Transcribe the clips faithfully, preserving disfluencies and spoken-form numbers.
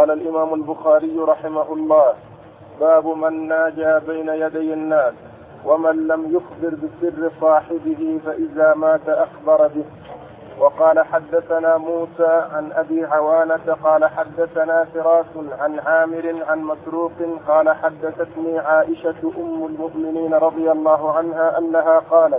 قال الإمام البخاري رحمه الله: باب من ناجى بين يدي الناس ومن لم يخبر بسر صاحبه فإذا مات أخبر به. وقال: حدثنا موسى عن أبي عوانة قال حدثنا فراس عن عامر عن مسروق قال حدثتني عائشة أم المؤمنين رضي الله عنها أنها قالت: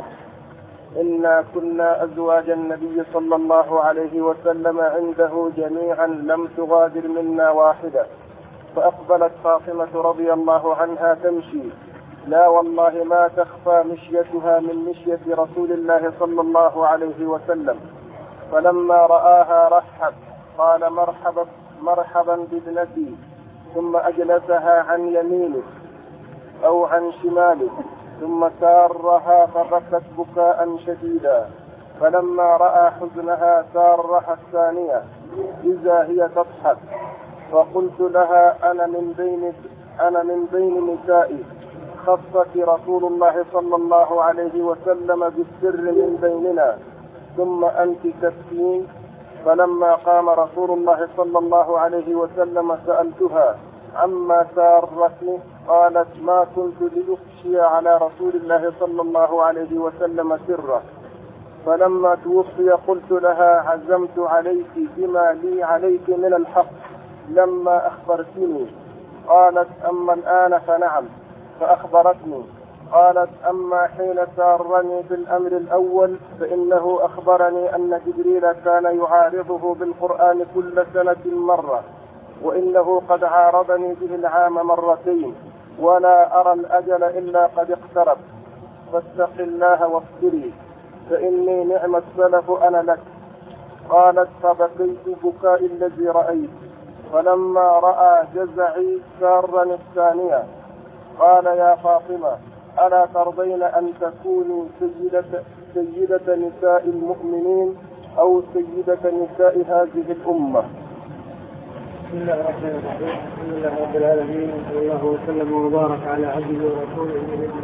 إنا كنا أزواج النبي صلى الله عليه وسلم عنده جميعا لم تغادر منا واحدة. فأقبلت فاطمة رضي الله عنها تمشي، لا والله ما تخفى مشيتها من مشية رسول الله صلى الله عليه وسلم. فلما رآها رحب قال: مرحبا مرحبا بابنتي، ثم أجلسها عن يمينه أو عن شماله، ثم سارها فبكت بكاء شديدا. فلما رأى حزنها سارها الثانية إذا هي تضحك. فقلت لها: أنا من بين أنا من بين نسائي خصك رسول الله صلى الله عليه وسلم بالسر من بيننا، ثم أنت تبكين. فلما قام رسول الله صلى الله عليه وسلم سألتها: عما سارتني؟ قالت: ما كنت لأخشي على رسول الله صلى الله عليه وسلم سره. فلما توفي قلت لها: عزمت عليك بما لي عليك من الحق لما أخبرتني. قالت: أما الآن فنعم. فأخبرتني. قالت: أما حين سارني بالأمر الأول فإنه أخبرني أن جبريل كان يعارضه بالقرآن كل سنة مرة، وإنه قد عارضني به العام مرتين، ولا أرى الأجل إلا قد اقترب، فاتق الله واصبري فإني نعم السلف أنا لك. قالت: فبكيت بكاء الذي رأيت. فلما رأى جزعي سارني الثانية. قال: يا فاطمة، ألا ترضين أن تكوني سيدة, سيدة نساء المؤمنين أو سيدة نساء هذه الأمة؟ بسم الله الرحمن الرحيم. الحمد لله رب العالمين، وصلى الله وسلم وبارك على عبده ورسوله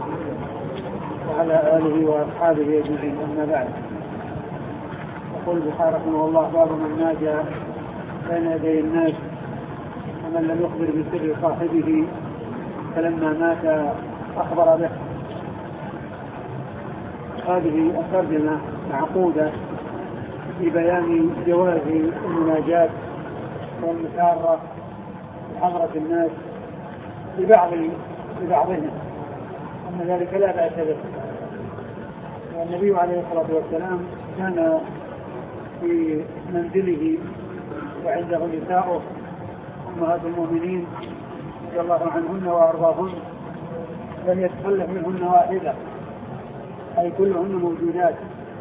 وعلى آله وأصحابه أجمعين، أما بعد. يقول البخاري رحمه الله: باب من ناجى بين يدي الناس ومن لم يخبر بسر صاحبه فلما مات أخبر به. هذه الترجمة معقودة في بيان جواز المناجاة والمسارة بحضرة الناس لبعض لبعضهم، أن ذلك لا بأس به. والنبي عليه الصلاة والسلام كان في منزله وعنده نساؤه أمهات المؤمنين رضي الله عنهن وأرضاهن، لم يتخلف منهن واحدة، أي كلهن موجودات.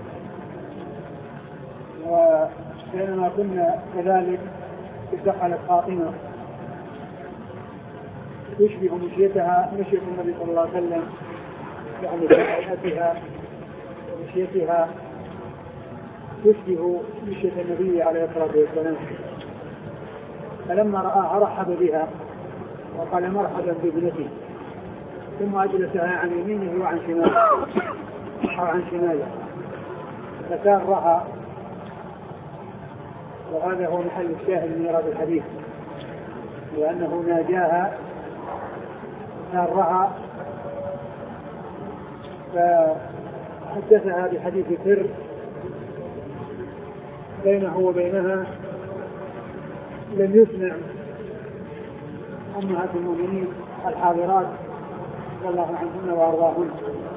وبينما كنا كذلك دخلت فاطمة تشبه مشيتها مشية النبي صلى الله عليه وسلم، يعني في حياتها ومشيتها تشبه مشية النبي عليه الصلاة والسلام. فلما رآها رحب بها وقال: مرحبا بابنتي، ثم أجلسها عن يمينه وعن شماله أو عن شماله فسارها. وهذا هو محل الشاهد من إيراد الحديث، لأنه ناجاها سارها فحدثها بحديث سر بينه وبينها لم يسمع أمهات المؤمنين الحاضرات رضي الله عنهن وأرضاهن.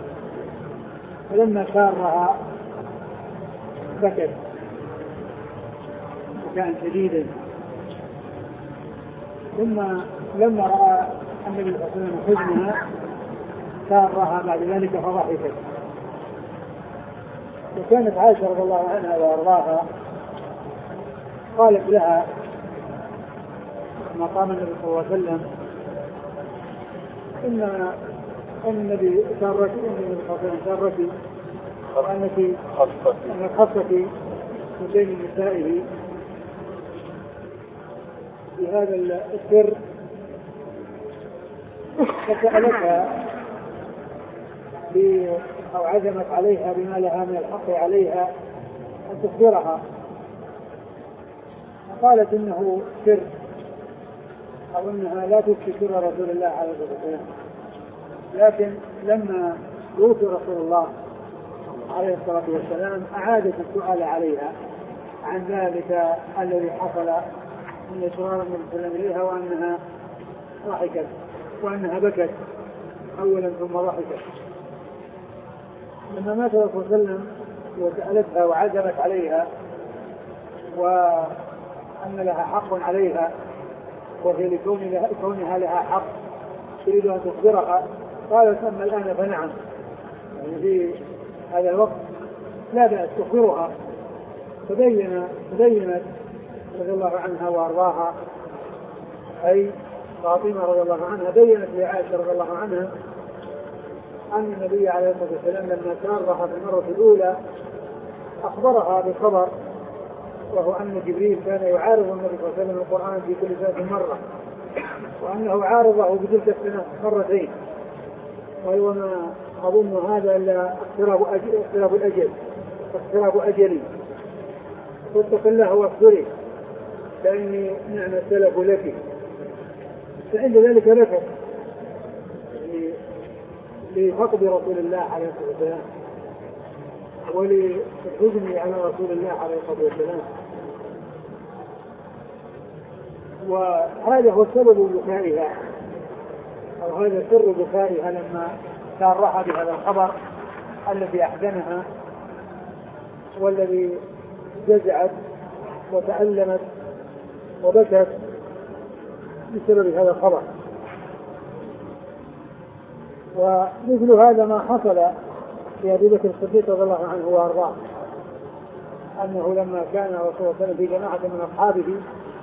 فلما سارها بكت بكاء شديدا. ثم لما رأى النبي صلى الله عليه وسلم حزنها سارها بعد ذلك فضحكت. وكانت عائشة رضي الله عنها وأرضاها قالت لها مقام النبي صلى الله عليه وسلم: إن النبي سارك النبي صلى الله عليه وسلم سارك وأنك خصك من بين نسائه بهذا السر، فسألتها أو عزمت عليها بما لها من الحق عليها أن تخبرها. قالت: إنه سر أو أنها لا تكفي سر رسول الله عليه الصلاة والسلام. لكن لما توفي رسول الله عليه الصلاة والسلام أعادت السؤال عليها عن ذلك الذي حصل من إصرار النبي صلى الله عليه وسلم إليها وأنها ضحكت وأنها بكت أولا ثم ضحكت. لما مات الرسول صلى الله عليه وسلم وسألتها وعزمت عليها وأن لها حق عليها وهي لكونها لها حق تريد أن تخبرها، قالت أما الآن فنعم، يعني في هذا الوقت لا بأس تخبرها. فبين تبينت رضي الله عنها وأرضاها، أي فاطمة رضي الله عنها بينت لعائشة رضي الله عنها أن النبي عليه الصلاة والسلام لما سارها في المرة الأولى أخبرها بخبر، وهو أن جبريل كان يعارض النبي صلى الله عليه وسلم القرآن في كل سنة مرة، وأنه عارضه بتلك السنة مرتين، وما أظن هذا إلا اقتراب أجل اقتراب الأجل اقتراب أجلي، واتق الله واصبري فإني نعم السلف لك. فعند ذلك بكت لفقد رسول الله عليه الصلاة والسلام وللحزن على رسول الله عليه الصلاة والسلام، وهذا هو سبب بكائها أو هذا سر بكائها لما سارها بهذا الخبر الذي أحزنها والذي جزعت وتألمت وبكت بسبب هذا الخبر. ومثل هذا ما حصل في أبي بكر الصديق رضي الله عنه وأرضاه، أنه لما كان رسول الله صلى الله عليه وسلم في جماعة من أصحابه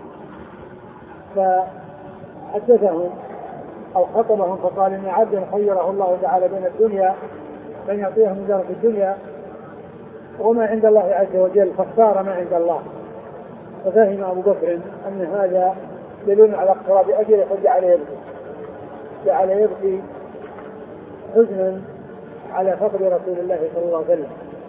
فحدثهم أو خطبهم فقال إن عبدا خيره الله تعالى بين الدنيا من يعطيه من دار في الدنيا وما عند الله عز وجل، فاختار ما عند الله. ففهم أبو بكر أن هذا دليل على اقتراب أجله فجعل يبكي جعل يبكي حزنا على فقد رسول الله صلى الله عليه وسلم.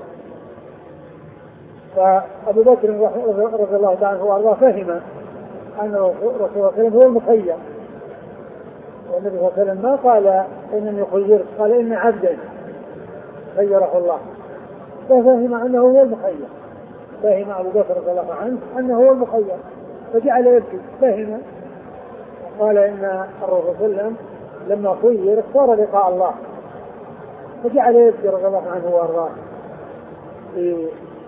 فأبو بكر رضي الله عنه وأرضاه فهم أن رسول الله صلى الله عليه وسلم هو المخير، والنبي صلى الله عليه وسلم ما قال إنني خيرت، قال إن عبدا خيره الله، ففهم أنه هو المخير. فهم أبو بكر رضي الله عنه أنه هو المخير فجعل يبكي. فهم قال إن الرسول صلى الله عليه وسلم لما خير اختار لقاء الله فجعل يبكي رضي الله عنه وأرضاه في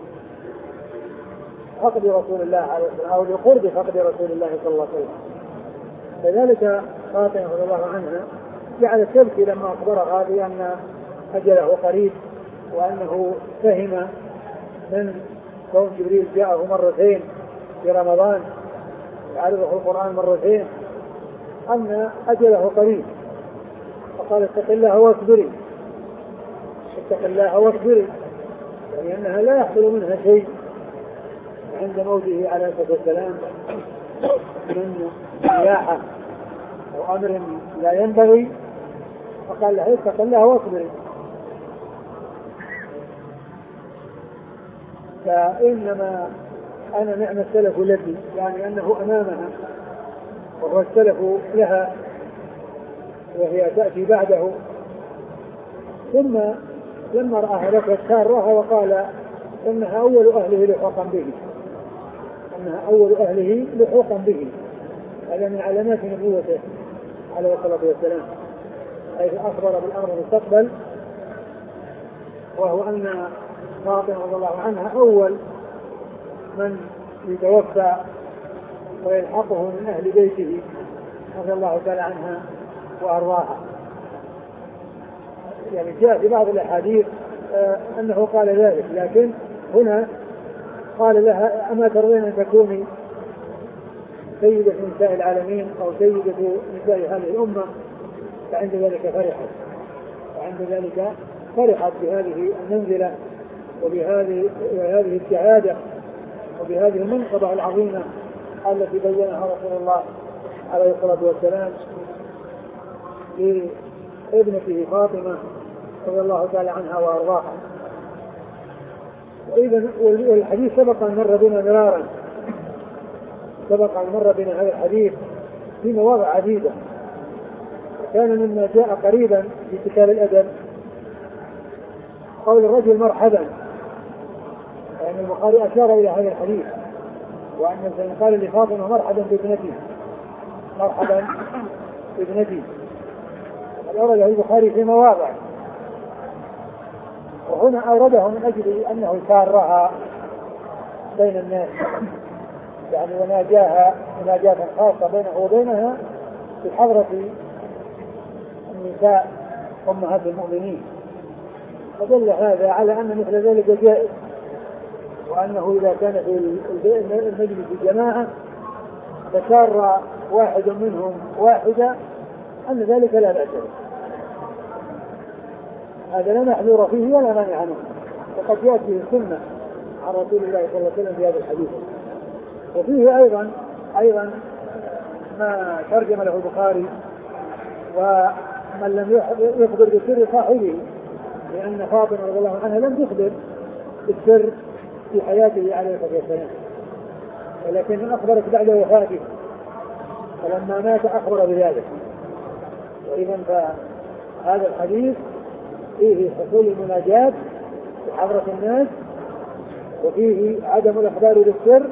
فقد رسول الله عليه وسلم أو لقرب فقد رسول الله صلى الله عليه وسلم. لذلك فاطمة رضي الله عنها جعلت تبكي لما أخبرها بأن أجله قريب، وأنه فهم من كون جبريل جاءه مرتين في رمضان يعرضه القرآن مرتين أن أجله قريب، فقال اتق الله واصبري اتق الله واصبري، يعني أنها لا يحصل منها شيء عند موته عليه الصلاة والسلام من سياحة أو أمر لا ينبغي، فقال لها اتق الله واصبري. فإنما أنا نعم السلف الذي يعني أنه أمامها وهو السلف لها وهي تأتي بعده. ثم لما رآها بكت سارها وقال إنها أول أهله لحوقا به إنها أول أهله لحوقا به هذا من علامات نبوته عليه الصلاة والسلام، حيث أخبر بالأمر المستقبل، وهو أن فاطمة رضي الله عنها أول من يتوفى ويلحقه من أهل بيته رضي الله تعالى عنها وأرضاها. يعني جاء في بعض الأحاديث آه أنه قال ذلك، لكن هنا قال لها أما ترضين أن تكوني سيدة نساء العالمين أو سيدة نساء هذه الأمة؟ فعند ذلك فرحت وعند ذلك فرحت بهذه المنزلة وبهذه وهذه السعادة وبهذه المنقبة العظيمة التي بينها رسول الله عليه الصلاة والسلام لابنته فاطمة رضي الله تعالى عنها وأرضاها. والحديث سبق أن مر بنا مرارا سبق أن مر بنا هذا الحديث في مواضع عديدة. كان مما جاء قريبا في كتاب الأدب قول الرجل مرحبا، يعني البخاري أشار إلى هذا الحديث، وأن الإنسان قال لفاطمة مرحبا بابنتي، مرحبا بابنتي. أورده البخاري في مواضع، وهنا أورده من أجل أنه سارها بين الناس، يعني وناجاها مناجاة خاصة بينه وبينها في حضرة النساء أمهات المؤمنين. فدل هذا على أن مثل ذلك جائز، وأنه إذا كان في المجلس الجماعة فسار واحد منهم واحدة أن ذلك لا بأس به، هذا لا محذور فيه ولا مانع عنه، وقد يأتي السنة عن رسول الله صلى الله عليه وسلم في هذا الحديث. وفيه أيضا أيضا ما ترجم له البخاري: ومن لم يخبر بسر صاحبه، لأن فاطمة رضي الله عنها لم تخبر بالسر في حياته عليه الصلاة والسلام، ولكن أخبرت بعد وفاته، فلما مات أخبر بذلك. وإذا فهذا الحديث فيه حصول المناجاة في حضرة الناس، وفيه عدم الإخبار بالسر،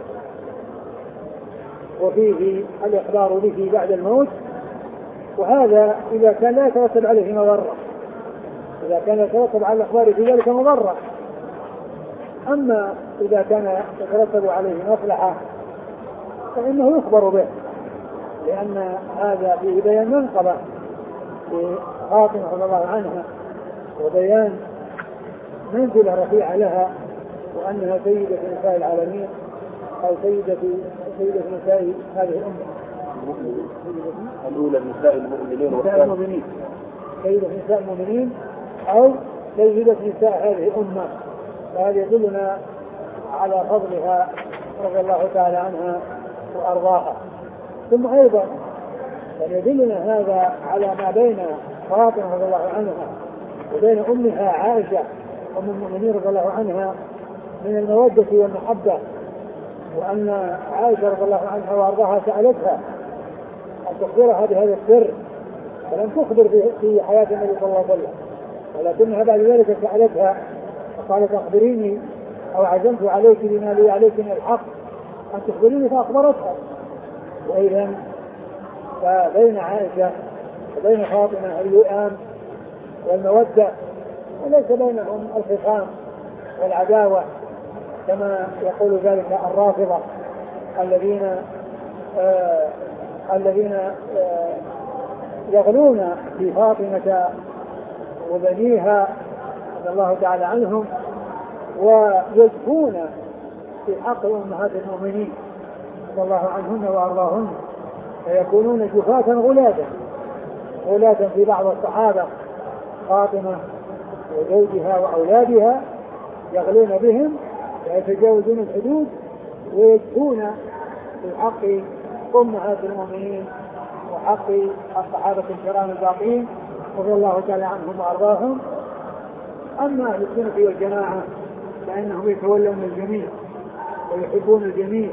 وفيه الإخبار به بعد الموت. وهذا إذا كان لا يترتب عليه مضرة، إذا كان يترتب على الإخبار في ذلك مضرة. أما إذا كان يترتب عليه مصلحة فإنه يخبر به، لأن هذا فيه بيان منقبة لفاطمة رضي الله عنها، وبيان منزلة رفيعة لها، وأنها سيدة نساء العالمين، أو سيدة سيدة نساء هذه الأمة الأولى نساء المؤمنين نساء المؤمنين سيدة نساء المؤمنين أو سيدة نساء هذه الأمة. فهذا يدلنا على فضلها رضي الله تعالى عنها وأرضاها. ثم أيضا يدلنا هذا على ما بين فاطمة رضي الله عنها وبين أمها عائشة أم المؤمنين رضي الله عنها من المودة والمحبة، وأن عائشة رضي الله عنها وأرضاها سألتها أن تخبرها بهذا السر، فلم تخبر في حياة النبي صلى الله عليه وسلم، ولكنها بعد ذلك سألتها فقالت أخبريني أو عزمت عليك بما لي عليك من الحق أن تخبريني، فأخبرتها. وإذا فبين عائشة وبين فاطمة اللئام والمودة، وليس بينهم الخصام والعداوة كما يقول ذلك الرافضة الذين آه الذين آه يغلون في فاطمة وبنيها رضي الله تعالى عنهم، ويزكون في حق أمهات المؤمنين رضي الله عنهن وأرضاهن، فيكونون جفاة غلادا غلادا في بعض الصحابة فاطمة وزوجها وأولادها، يغلون بهم ويتجاوزون الحدود ويجفون في حق أمهات المؤمنين وحق الصحابة الكرام الباقين رضي الله تعالى عنهم وأرضاهم. أما أهل السنة والجماعة فإنهم يتولون الجميع ويحبون الجميع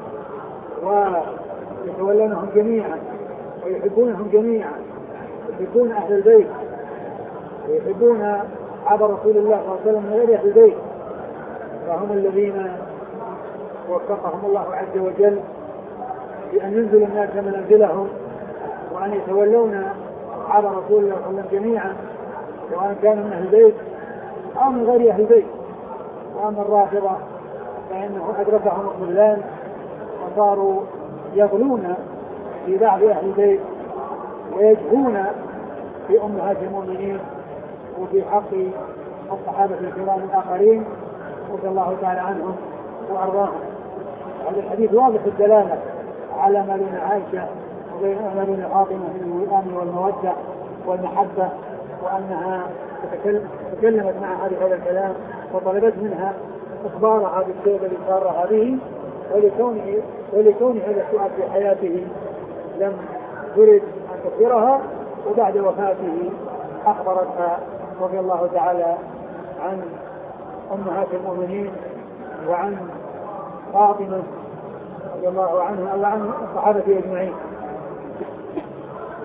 ويتولونهم جميعا ويحبونهم جميعا، يحبون أهل البيت ويحبون عبر رسول الله صلى الله عليه وسلم من غير أهل البيت، فهم الذين وفقهم الله عز وجل بأن ينزل الناس منازلهم وأن يتولون عبر رسول الله صلى الله عليه وسلم جميعا، سواء كانوا من أهل البيت أو من غير أهل البيت. وأما الرافضة فإنه أدركهم الخذلان وصاروا يغلون في بعض أهل البيت ويجهون في أمهات المؤمنين وفي حق الصحابة الكرام الآخرين رضي الله تعالى عنهم وأرضاهم. هذا الحديث واضح الدلالة على ما بين عائشة وبين ما بين فاطمة من الوئام والمودة والمحبة، وأنها تكلمت مع هذا الكلام وطلبت منها إخبارها بالشيء الذي صارها به، ولكونه ولكون هذا السؤال في حياته لم ترد أن تخبرها، وبعد وفاته أخبرتها رضي الله تعالى عن أمهات المؤمنين وعن فاطمة رضي الله عنها وعن الصحابة أجمعين.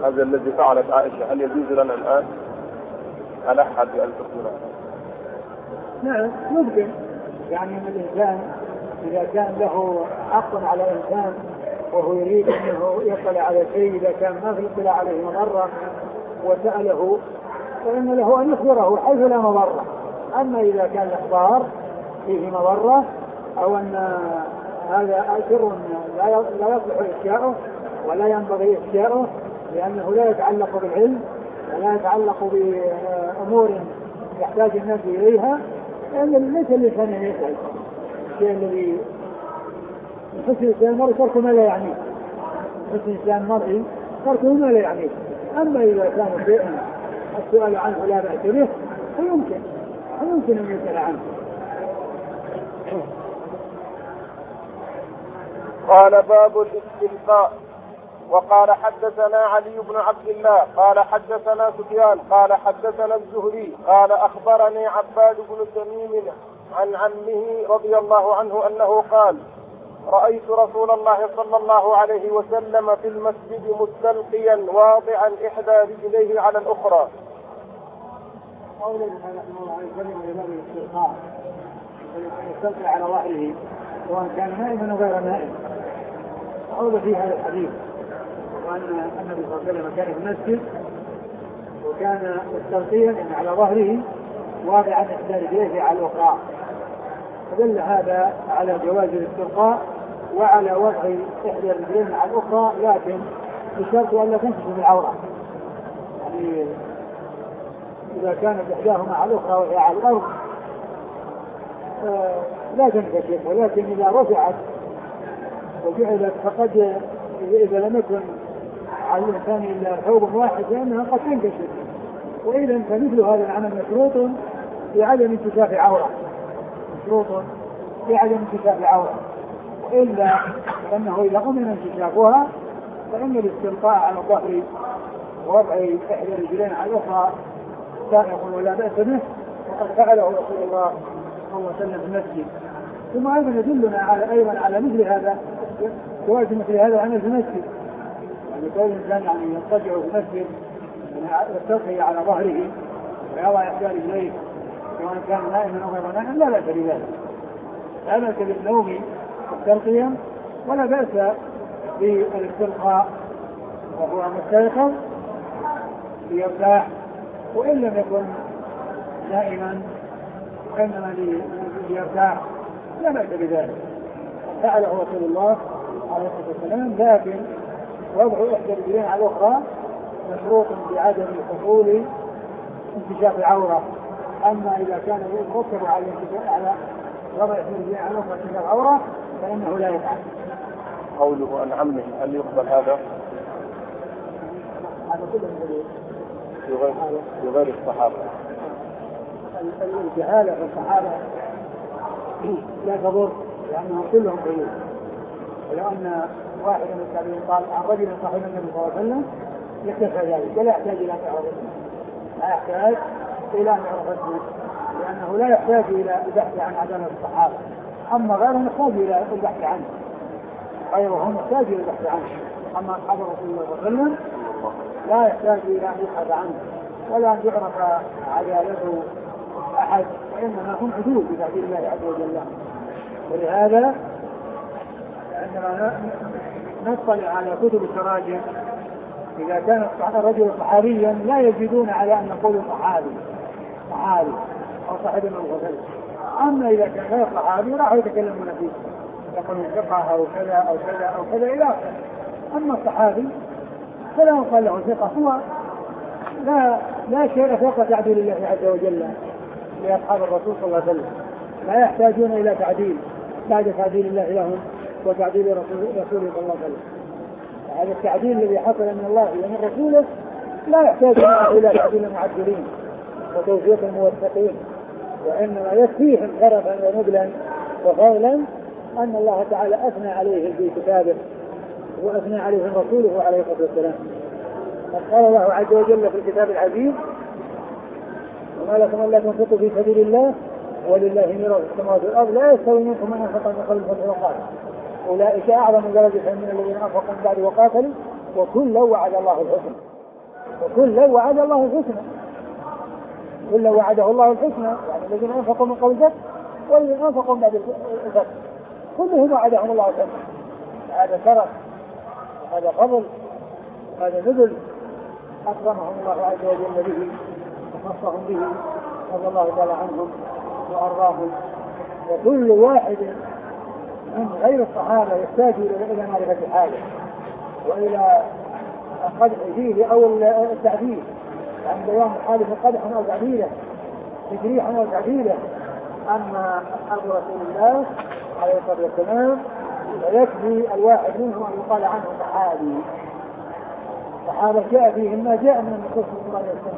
هذا الذي فعلت عائشة هل يجوز لنا الآن؟ ألح بأن تكون؟ نعم ممكن، يعني من الإنسان إذا كان له حق على إنسان وهو يريد أنه يطلع على شيء، إذا كان ما في اطلاع عليه مضرة وسأله فإن له أن يخبره حيث لا مضرة. أما إذا كان الإخبار فيه مضرة أو أن هذا سر لا يصلح إفشاؤه ولا ينبغي إفشاؤه لأنه لا يتعلق بالعلم ولا يتعلق بأمور يحتاج الناس إليها، لأن ليس الإنسان يسأل الشيء الذي يحس الإنسان المرء ترك ما لا يعنيه، يحس الإنسان المرء تركه ما لا يعنيه. أما إذا كان شيئا السؤال عنه لا بأس به فيمكن فيمكن أن يسأل عنه. قال باب الاستلقاء. وقال حدثنا علي بن عبد الله قال حدثنا سفيان قال حدثنا الزهري قال أخبرني عباد بن تميم عن عمه رضي الله عنه أنه قال رأيت رسول الله صلى الله عليه وسلم في المسجد مستلقيا واضعا إحدى رجليه على الأخرى. قوله رحمه الله عليه وسلم لباب الاستلقاء يستلقي على ظهره سواء كان نائما أو غير نائم. عود في هذا الحديث وأن النبي صلى الله عليه وسلم كان في المسجد وكان مستلقيا على ظهره واضعا إحدى رجليه على الأخرى، فدل هذا على جواز الاستلقاء وعلى وضع إحدى الرجلين على الأخرى، لكن بشرط أن لا تنكشف العورة. يعني إذا كانت إحداهما على الأخرى وهي على الأرض آه لا تنكشف، ولكن إذا رفعت وجعلت فقد إذا لم يكن على الإنسان إلا ثوب واحد فإنها قد تنكشف، وإذا فمثل هذا العمل مشروط بعدم انكشاف عورة، مشروط بعدم انكشاف عورة، وإلا فإنه إذا أمن انكشافها فإن الاستلقاء على الظهر ووضع إحدى الرجلين على الأخرى سائغ ولا بأس به، وقد فعله رسول الله صلى الله عليه وسلم في المسجد. ثم أيضا يدلنا على أيضا على مثل هذا جواز مثل هذا العمل في المسجد، يعني كل إنسان يعني يضطجع في المسجد يستلقي على ظهره ويضع إحدى رجليه سواء كان نائما أو غير نائم لا بأس بذلك، لا بأس بالنوم مستلقيا ولا بأس بالاستلقاء وهو مستيقظ ليرتاح وإن لم يكن نائما وإنما ليرتاح لا بأس بذلك. فعله رسول الله عليه الصلاة والسلام، لكن وضع إحدى الرجلين على الأخرى مشروط بعدم حصول انكشاف العورة. أما إذا كان يترتب على على وضع إحدى الرجلين على الأخرى انكشاف العورة فإنه لا يفعل. قوله عن عمه هل يقبل هذا؟ هذا كله في غير الصحابة. الجهالة في الصحابة لا تضر لأنهم كلهم قلوب، ولو أن واحد من التابعين قال عن رجل صاحب النبي صلى الله عليه وسلم يكتفى ذلك ولا يحتاج إلى تعرف اسمه، لا يحتاج إلى أن يعرف اسمه لأنه لا يحتاج إلى البحث عن عدالة الصحابة. أما غيرهم يحتاج إلى البحث عنه، غيرهم يحتاج إلى البحث عنه، أما أصحاب رسول الله صلى الله عليه وسلم لا يحتاج إلى أن يبحث عنه ولا أن يعرف عدالته أحد، وإنما هم حدود بتعبير الله عز وجل. ولهذا عندما نطلع على كتب التراجم إذا كان الرجل صحابيا لا يجدون على أن نقول صحابي صحابي أو صاحب المغفل. أما إذا كان غير صحابي راح يتكلمون فيه يقولون ثقة أو كذا أو كذا أو كذا إلى آخره. أما الصحابي فلا يقال له ثقة، هو لا لا شيء فوق تعديل الله عز وجل لأصحاب الرسول صلى الله عليه وسلم، لا يحتاجون إلى تعديل بعد تعديل الله لهم وتعديل رسوله صلى الله عليه وسلم. هذا التعديل الذي حصل من الله ومن رسوله لا يحتاج إلى تعديل المعدلين وتوفيق الموفقين، وإنما يكفيهم شرفا ونبلا وفضلا أن الله تعالى أثنى عليهم في كتابه وأثنى عليهم رسوله عليه الصلاة والسلام. قال الله عز وجل في الكتاب العزيز: وما لكم ألا تنفقوا في سبيل الله ولله ميراث السماوات والأرض لا يستوي منكم من أنفق من قبل الفتح وقاتل أولئك أعظم درجة من الذين أنفقوا من بعد وقاتلوا وكلا وعد الله الحسنى. وكل وعد الله الحسنى، كل وعده الله الحسنى، يعني الذين أنفقوا من قبل الفتح والذين أنفقوا بعد الفتح كلهم وعدهم الله الحسنى. هذا شرف وهذا فضل وهذا نزل أكرمهم الله عز وجل به وخصهم به رضي الله تعالى عنهم وأرضاهم. وكل واحد من غير الصحابة يحتاج إلى معرفة حاله وإلى قدح فيه أو التعديل عن بيان حاله قدح أو تعديله تجريح أو تعديله. أما أصحاب رسول الله عليه الصلاة والسلام فيكفي الواحد منهم أن يقال عنه صحابي، صحابة جاء فيهم ما جاء من النصوص صلى الله عليه وسلم.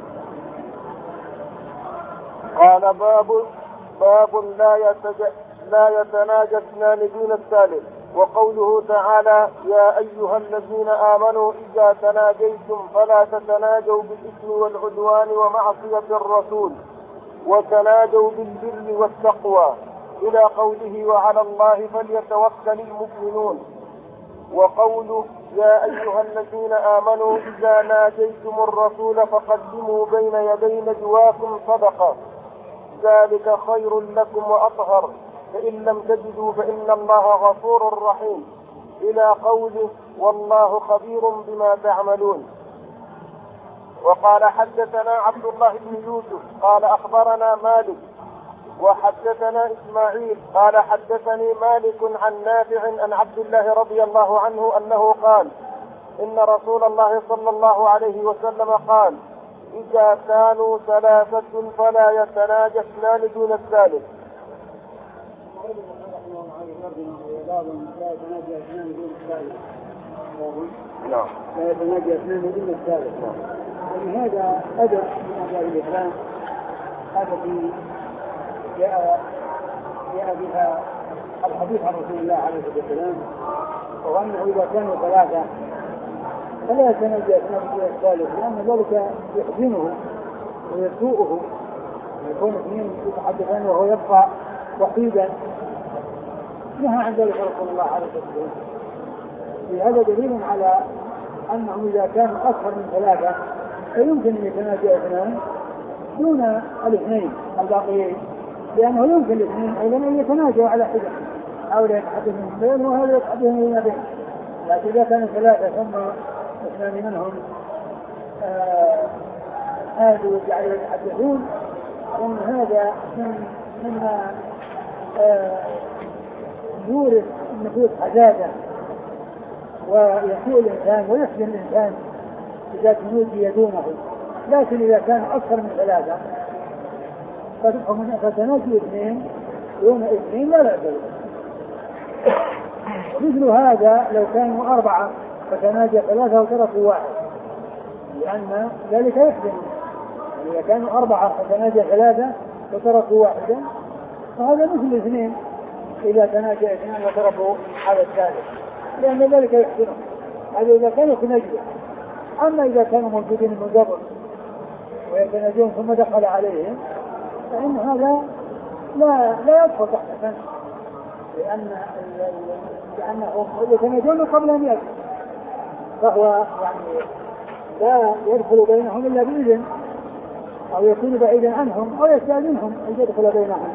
قال باب باب لا يتج... لا يتناجى اثنان دون الثالث. وقوله تعالى يا أيها الذين آمنوا إذا تناجيتم فلا تتناجوا بالإثم والعدوان ومعصية الرسول وتناجوا بالبر والتقوى إلى قوله وعلى الله فليتوكل المؤمنون. وقوله يا أيها الذين آمنوا إذا ناجيتم الرسول فقدموا بين يدي نجواكم صدقة ذلك خير لكم وأطهر فإن لم تجدوا فإن الله غفور رحيم إلى قوله والله خبير بما تعملون. وقال حدثنا عبد الله بن يوسف قال أخبرنا مالك وحدثنا إسماعيل قال حدثني مالك عن نافع عن عبد الله رضي الله عنه أنه قال إن رسول الله صلى الله عليه وسلم قال إذا كانوا ثلاثة فلا يتناجى اثنان دون الثالث. لا يتناجى اثنان دون الثالث. نعم. لا يتناجى اثنان دون الثالث. يعني هذا أدب من آداب الإسلام التي جاء جاء بها الحديث عن رسول الله عليه الصلاة والسلام، وأنه إذا كانوا ثلاثة فلا يتناجى اثنان دون الثالث لأن ذلك يحزنه ويسوءه يكون اثنين يتحدثان وهو يبقى وحيدا. نهى عن ذلك رسول الله عليه الصلاة والسلام. في هذا دليل على أنه إذا كانوا أكثر من ثلاثة فيمكن أن يتناجى اثنان دون الاثنين الباقيين، لأنه يمكن الاثنين أيضا أن يتناجوا على حدة أو لا يتحدثون بين وهذا يتحدثون بين بين. لكن إذا كانوا ثلاثة ثم اثنان منهم هادوا وجعلوا يتحدثون فإن هذا من مما يورث النفوس حزازة ويسوء الإنسان ويحزن الإنسان إذا تنوجي دونه. لكن إذا كان أكثر من ثلاثة فتناجي اثنين دون اثنين لا بأس. مثل هذا لو كانوا أربعة فتناجى ثلاثة وتركوا واحد لأن ذلك يحزن. إذا كانوا أربعة فتناجى ثلاثة وتركوا واحدا فهذا مثل اثنين إذا تناجى اثنين وتركوا على الثالث لأن ذلك يحزنهم. هذا إذا كانوا في نجوى. أما إذا كانوا موجودين من قبل ويتناجون ثم دخل عليهم فإن هذا لا لا يدخل تحت فن لأن لأنهم يتناجون قبل أن يدخل فهو يعني لا يدخل بينهم إلا بإذن أو يكون بعيدا عنهم أو يستأذنهم أن يدخل بينهم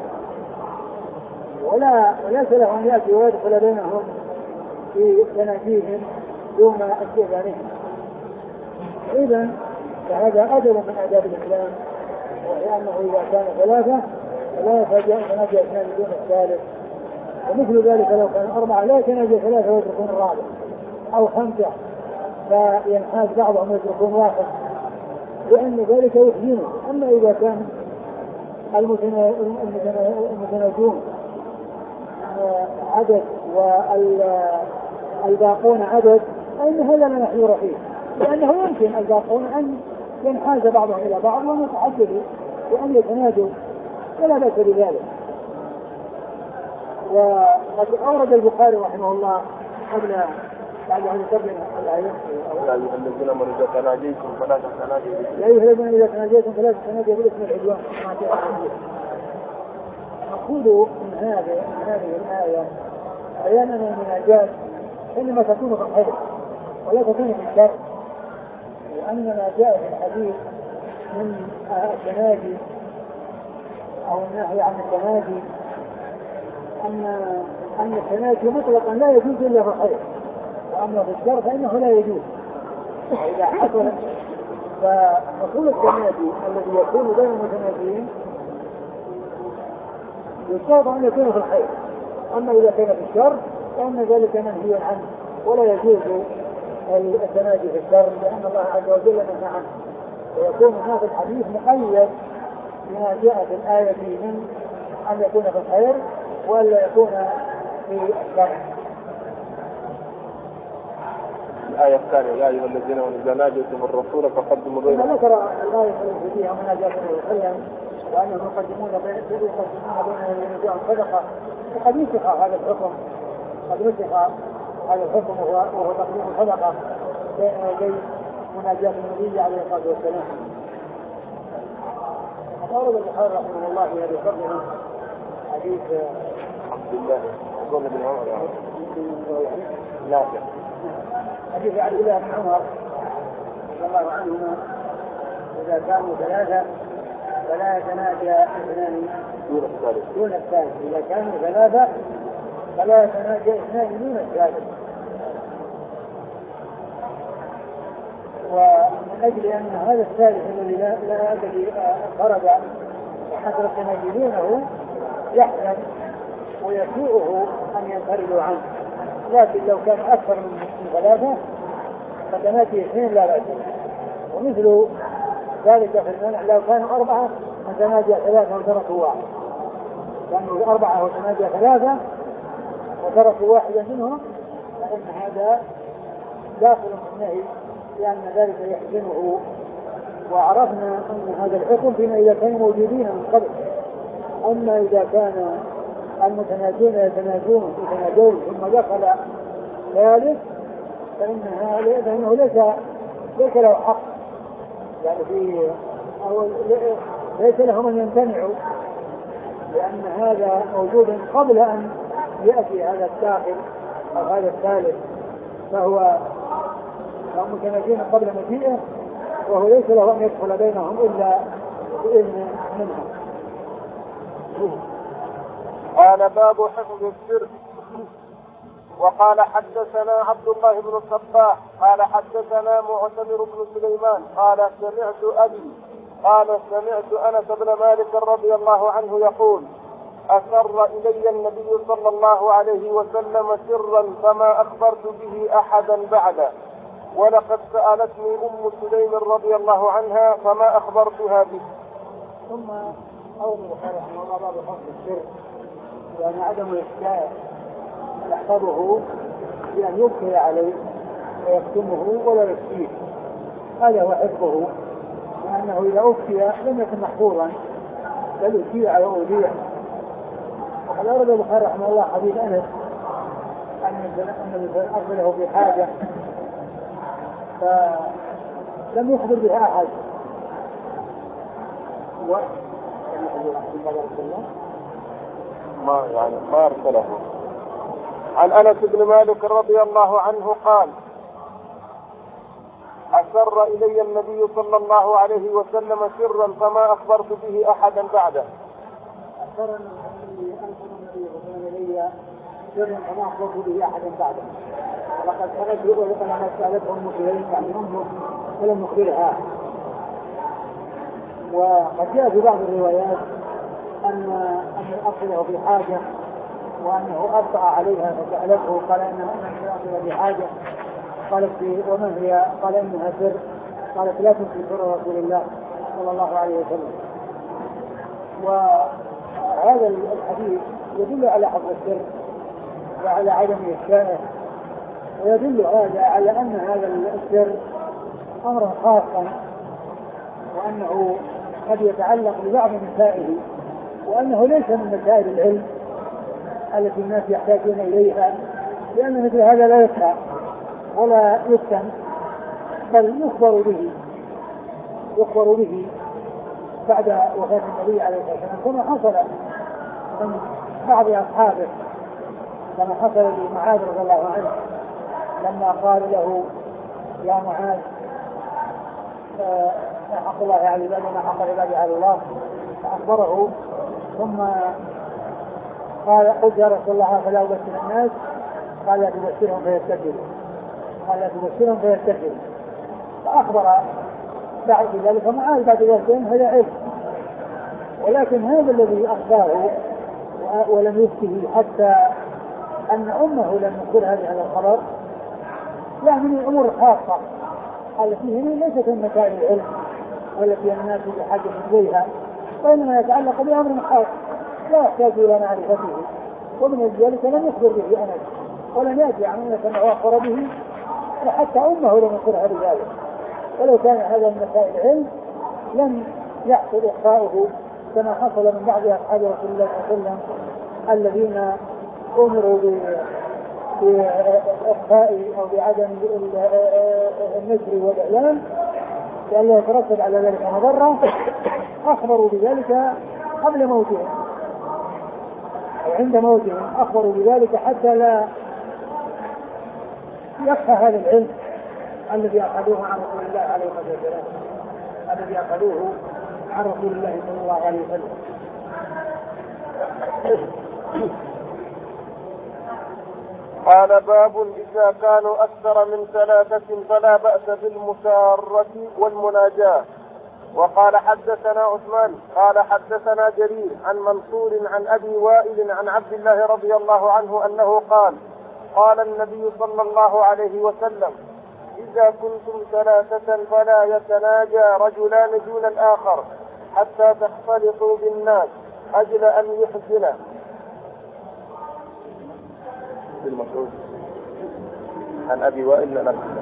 ولا وليس له أن يأتي ويدخل بينهم في تناجيهم دون استئذانهم. إذن فهذا أدب من آداب الإسلام وهي أنه إذا كان ثلاثة فلا يتناجى اثنان دون الثالث. ومثل ذلك لو كان أربعة لا يتناجى ثلاثة ويتركون الرابع أو خمسة فينحاز بعضهم ويتركون واحد لأن ذلك يحزنه. أما إذا كان المتناجون عدد والباقون عدد فإن هذا لا محذور فيه لأنه يمكن الباقون أن ينحاز بعضهم إلى بعض وأن يتحدثوا وأن يتناجوا ولا بأس بذلك. وقد أورد البخاري رحمه الله قبل بعد أن يتبين الآية يا أيها الذين آمنوا إذا تناجيتم فلا تتناجوا يا أيها الذين إذا تناجيتم فلا تتناجوا بالإثم والعدوان. نقول من هذه من هذه الآية بيان أن المناجاة إنما تكون في الخير ولا تكون في الشر لأن ما جاء في الحديث من التناجي أو النهي عن التناجي أن أن التناجي مطلقا لا يجوز إلا في الخير، وأما في الشر فإنه لا يجوز. وإذا حصل فمفهوم التناجي الذي يكون بين المتناجين يشترط أن يكون في الخير، أما إذا كان في الشر فإن ذلك منهي عنه ولا يجوز التناجي في الشر، لأن الله عز وجل نهى عنه. ويكون هذا الحديث مقيد بما جاء في الآية من أن يكون في الخير ولا يكون في الشر. الآية الثانية يا أيها الذين آمنوا إذا ناجيتم الرسول فقدموا بين يديه. ذكر الآية التي فيها مناجاة الرسول وسلم وأنهم يقدمون بين الذين جاءوا صدقة، وقد نسخ هذا الحكم قد نسخ هذا الحكم وهو تقديم الصدقة بين يدي مناجاة النبي عليه الصلاة والسلام. قال البخاري رحمه الله في هذه القضية حديث عبد الله يقول ابن عمر لا حديث عبد الله بن عمر رضي الله عنهما إذا كانوا ثلاثة فلا يتناجى اثنان دون الثالث دون الثالث إذا كانوا ثلاثة فلا يتناجى اثنان دون الثالث. ومن أجل أن هذا الثالث الذي لا لا الذي خرج وحصل التناجي دونه يحزن ويسوءه أن ينفردوا عنه، لكن لو كان أكثر من ثلاثة فتناجي اثنين لا بأس. ومثل ذلك في المنع لو كانوا أربعة فتناجي ثلاثة وتركوا واحد، كانوا أربعة وتناجي ثلاثة وتركوا واحدا منهم فإن هذا داخل في النهي لأن ذلك يحزنه. وعرفنا أن هذا الحكم فيما إذا كانوا موجودين من قبل. أما إذا كان المتناجون يتناجون يتناجون ثم دخل ثالث فإنه ليس ليس له حق، يعني في أو ليس لهم أن يمتنعوا، لأن هذا موجود قبل أن يأتي هذا الداخل أو هذا الثالث، فهو متناجين قبل مجيئه وهو ليس له أن يدخل بينهم إلا بإذن منهم. قال باب حفظ السر. وقال حدثنا عبد الله بن الصباح قال حدثنا معتمر بن سليمان قال سمعت أبي قال سمعت أنس بن مالك رضي الله عنه يقول أسر إلي النبي صلى الله عليه وسلم سرا فما أخبرت به أحدا بعده، ولقد سألتني أم سليم رضي الله عنها فما أخبرتها به. ثم أول البخاري رحمه الله باب حفظ السر، يعني عدم الإفشاء يحفظه بأن يبكي عليه ويكتمه ولا يكفيه، هذا هو حفظه، لأنه إذا أبكي لم يكن محفوظا بل أبكي وأوديع. وقد أورد البخاري رحمه الله حديث أنس أن الإنسان أرسله في حاجة فلم يخبر بها أحد ما يعني ما أرسله. عن أنس بن مالك رضي الله عنه قال أسر إلي النبي صلى الله عليه وسلم سرا فما أخبرت به أحدا بعده. أسر النبي صلى الله عليه وسلم سرا فما أخبرت به أحدا بعده، ولقد خرج يقول لما سألته أم سليم يعني أمه فلم يخبرها. وقد جاء في بعض الروايات أن أن أرسله في حاجة وأنه أبطأ عليها فسألته قال إنها أرسل في حاجة، قالت ومن هي؟ قال إنها سر، قالت لا تنسي سر رسول الله صلى الله عليه وسلم. وهذا الحديث يدل على حفظ السر وعلى عدم إفشائه، ويدل هذا على أن هذا السر أمر خاصا وأنه قد يتعلق ببعض مسائله، وأنه ليس من مسائل العلم التي الناس يحتاجون إليها، لأن مثل هذا لا يفهم ولا يفتن بل يخبر به يخبر به بعد وفاة النبي عليه الصلاة والسلام، كما حصل من بعض أصحابه، كما حصل لمعاذ رضي الله عنه لما قال له يا معاذ حق الله على العباد وما حق العباد على الله، فأخبره. ثم قال قلت يا رسول الله فلا أبشر الناس؟ قال لا تبشرهم فيستكبروا، قال لا تبشرهم فيستكبروا. فأخبر بعد ذلك معاذ بعد ذلك هذا علم، ولكن هذا الذي أخبره ولم يفتيه حتى أن أمه لم يخبر هذا الخبر يعني من الأمور الخاصة التي هنا ليست من مسائل العلم والتي الناس بحاجة إليها، وإنما يتعلق بأمر خاص لا يحتاج إلى معرفته، ومن ذلك لم يخبر به أنس ولم يأتي عن أنس أنه أخبر به، وحتى أمه لم يخبرها بذلك. ولو كان هذا من مسائل العلم لم يحصل إخفاؤه كما حصل من بعض أصحاب رسول الله صلى الله عليه وسلم الذين أمروا بإخفاء أو بعدم النشر والإعلان لأن يترتب على ذلك مضرة، أخبروا بذلك قبل موتهم أو عند موتهم، أخبروا بذلك حتى لا يخفى هذا العلم الذي أخذوه عن رسول الله عليه الصلاة والسلام الذي أخذوه عن رسول الله صلى الله عليه وسلم. قال باب إذا كانوا أكثر من ثلاثة فلا بأس بالمسارة والمناجاة. وقال حدثنا عثمان قال حدثنا جرير عن منصور عن أبي وائل عن عبد الله رضي الله عنه أنه قال قال النبي صلى الله عليه وسلم إذا كنتم ثلاثة فلا يتناجى رجلان دون الآخر حتى تختلطوا بالناس أجل أن يحزن. المسعود عن أبي وائل نفسه.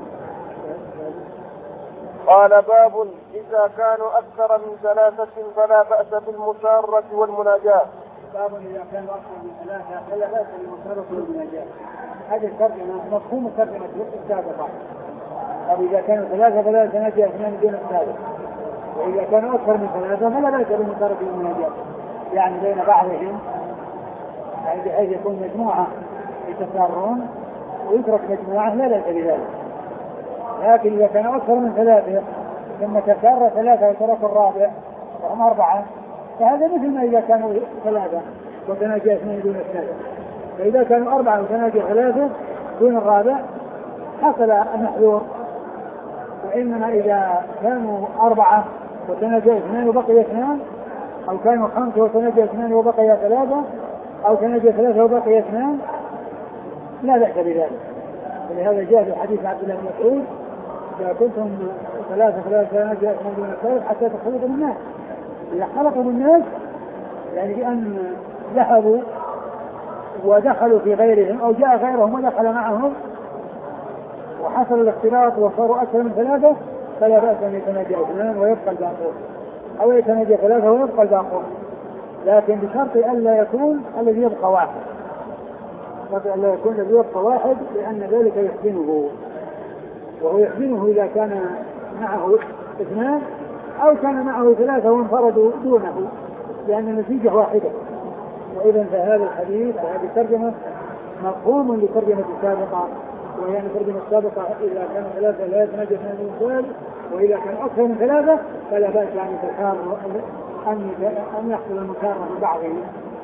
قال باب إذا كانوا أكثر من ثلاثة فلا بأس بالمسارة والمناجاة. باب إذا كانوا أكثر من ثلاثة فلا بأس بالمسارة والمناجاة. هذه الترجمة مفهوم الترجمة السابقة، أو إذا كانوا ثلاثة فلا يتناجى اثنان دون الثالث، وإذا كانوا أكثر من ثلاثة فلا بأس بالمسارة والمناجاة، يعني بين بعضهم يعني بحيث يكون مجموعة يتسارون ويترك مجموعة لا بأس بذلك. لكن إذا كان أكثر من ثلاثة ثم تسار ثلاثة وترك الرابع وهم أربعة فهذا مثل ما إذا كانوا ثلاثة وتناجى اثنين دون الثالث. فإذا كانوا أربعة وتناجى ثلاثة دون الرابع حصل المحذور. وإنما إذا كانوا أربعة وتناجى اثنين وبقي اثنان، أو كانوا خمسة وتناجى اثنين وبقي ثلاثة، أو تناجى ثلاثة وبقي اثنان لا بأس بذلك. ولهذا جاء في حديث عبد الله بن مسعود إذا كنتم ثلاثة فلا تناجى اثنين دون الثالث حتى تختلطوا بالناس. إذا اختلطوا بالناس يعني بأن ذهبوا ودخلوا في غيرهم أو جاء غيرهم ودخل معهم وحصل الاختلاط وصاروا أكثر من ثلاثة فلا بأس أن يتناجى اثنان ويبقى الباقون، أو يتناجى ثلاثة ويبقى الباقون، لكن بشرط ألا يكون الذي يبقى واحد، بشرط ألا يكون الذي يبقى واحد، لأن ذلك يحزنه، وهو يحزنه إذا كان معه اثنان أو كان معه ثلاثة وانفردوا دونه، لأن النتيجة واحدة. وإذا فهذا الحديث وهذه الترجمة مفهوم للترجمة السابقة، وهي الترجمة السابقة إذا كان ثلاثة لا يتناجى اثنان من الثالث، وإذا كان أكثر من ثلاثة فلا بأس أن يتسار أن أن يحصل المسارة ببعضهم.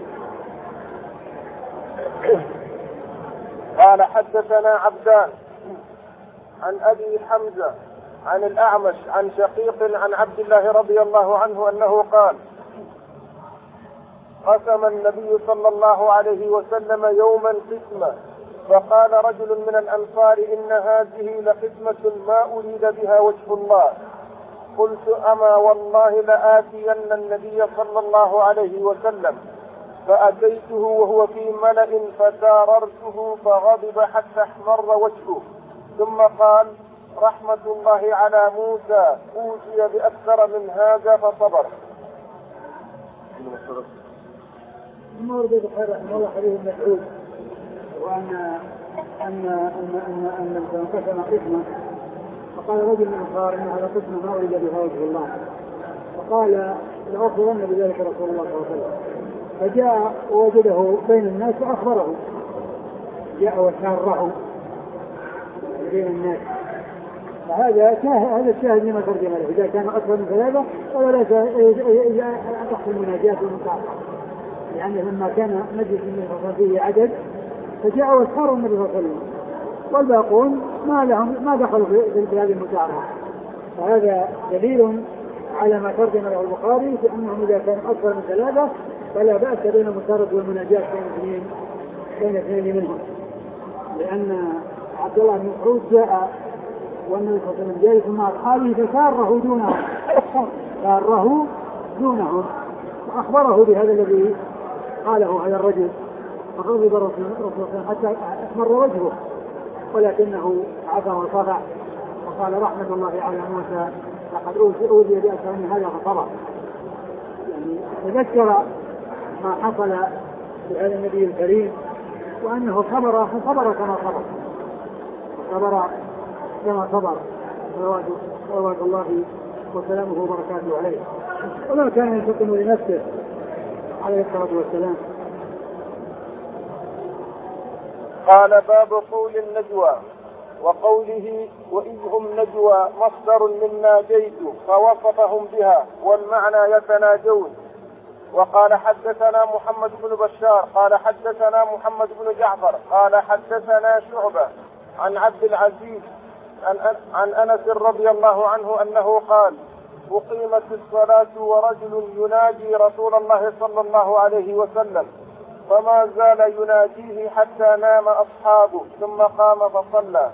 قال حدثنا عبدان عن أبي حمزة عن الأعمش عن شقيق عن عبد الله رضي الله عنه أنه قال قسم النبي صلى الله عليه وسلم يوما قسمة، فقال رجل من الأنصار إن هذه لقسمة ما أريد بها وجه الله. قلت أما والله لآتين النبي صلى الله عليه وسلم، فأتيته وهو في ملأ فساررته فغضب حتى احمر وجهه، ثم قال رحمة الله على موسى أوتي بأكثر من هذا فصبر. ثم ورد بخير رحمه الله حديث مسعود وأن أن أن أن أن انقسم قسمة، فقال رجل من الأنصار إن هذا قسمة ما أريد بها وجه الله، فقال لأخبرن بذلك رسول الله صلى الله عليه وسلم، فجاء ووجده بين الناس وأخبره، جاء وساره بين الناس فهذا هذا الشاهد لما ترجم له إذا كان أكثر من ثلاثة ولا تحصل المناجاة والمصافحة، لأن لما كان مجلس النبي صلى الله عليه وسلم فيه عدد فجاءوا واصحابوا النبي صلى الله عليه وسلم والباقون ما لهم ما دخلوا في هذه المتابعة. فهذا دليل على ما ترجم له البخاري في أنهم إذا كان أكثر من ثلاثة فلا بأس بين المسارة والمناجاة بين اثنين بين اثنين منهم، لأن عبد الله بن مسعود جاء والنبي صلى الله عليه وسلم جالس مع أصحابه فساره دونهم ساره دونهم وأخبره بهذا الذي قاله على الرجل، فغضب رسول الله حتى أحمر وجهه ولكنه عفا وصفح وقال رحمة الله على موسى لقد أوذي بأكثر من هذا فصبر. يعني تذكر ما حصل لهذا النبي الكريم وأنه صبر فصبر كما صبر صبر كما صبر صلوات الله وسلامه وبركاته عليه، وما كان ينتقم لنفسه عليه الصلاة والسلام. قال باب قول النجوى وقوله وإذ هم نجوى مصدر من ناجيت فوصفهم بها والمعنى يتناجون. وقال حدثنا محمد بن بشار قال حدثنا محمد بن جعفر قال حدثنا شعبة عن عبد العزيز عن أنس رضي الله عنه أنه قال أقيمت الصلاة ورجل يناجي رسول الله صلى الله عليه وسلم فما زال يناجيه حتى نام أصحابه ثم قام فصلى.